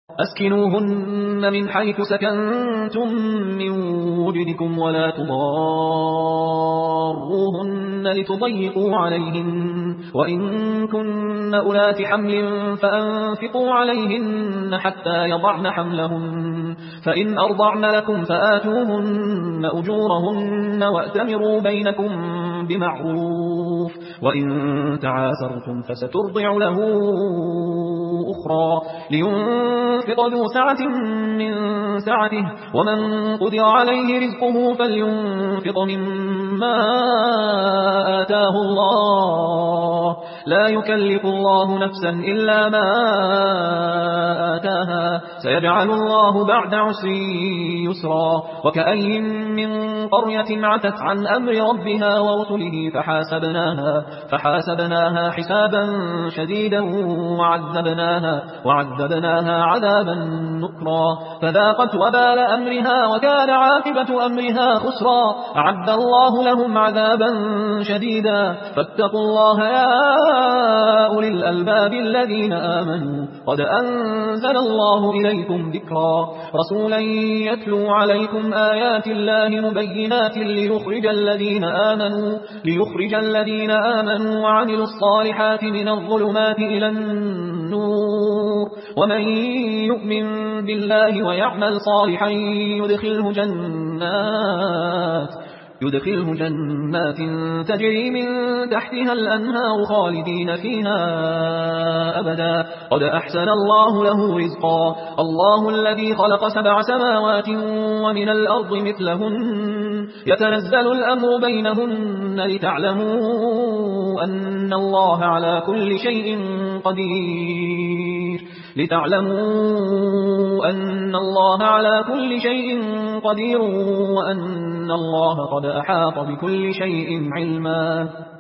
أسكنوهن من حيث سكنتم من وجدكم ولا تضاروهن لتضيقوا عليهن وإن كن أولات حمل فأنفقوا عليهن حتى يضعن حملهن فإن أرضعن لكم فآتوهن أجورهن وأتمروا بينكم بمعروف وإن تعاسرتم فسترضع له أخرى لينفق ذو سعة من سعته ومن قدر عليه رزقه فلينفق مما آتاه الله لا يكلف الله نفسا إلا ما آتاها سيجعل الله بعد عسر يسرا وكأي من قرية عتت عن أمر ربها ورسله فحاسبناها حسابا شديدا وعذبناها عذابا نكرا فذاقت وبال أمرها وكان عاقبة أمرها خسرا أعد الله لهم عذابا شديدا فاتقوا الله يا أولي الألباب الذين آمنوا قد أنزل الله إليكم ذكرا رسولا يتلو عليكم آيات الله مبينات ليخرج الذين آمنوا وعملوا الصالحات من الظلمات إلى النور ومن يؤمن بالله ويعمل صالحا يدخله جنات تجري من تحتها الأنهار خالدين فيها أبدا قد أحسن الله له رزقا الله الذي خلق 7 سماوات ومن الأرض مثلهن يتنزل الأمر بينهن لتعلموا أن الله على كل شيء قدير وأن الله قد أحاط بكل شيء علما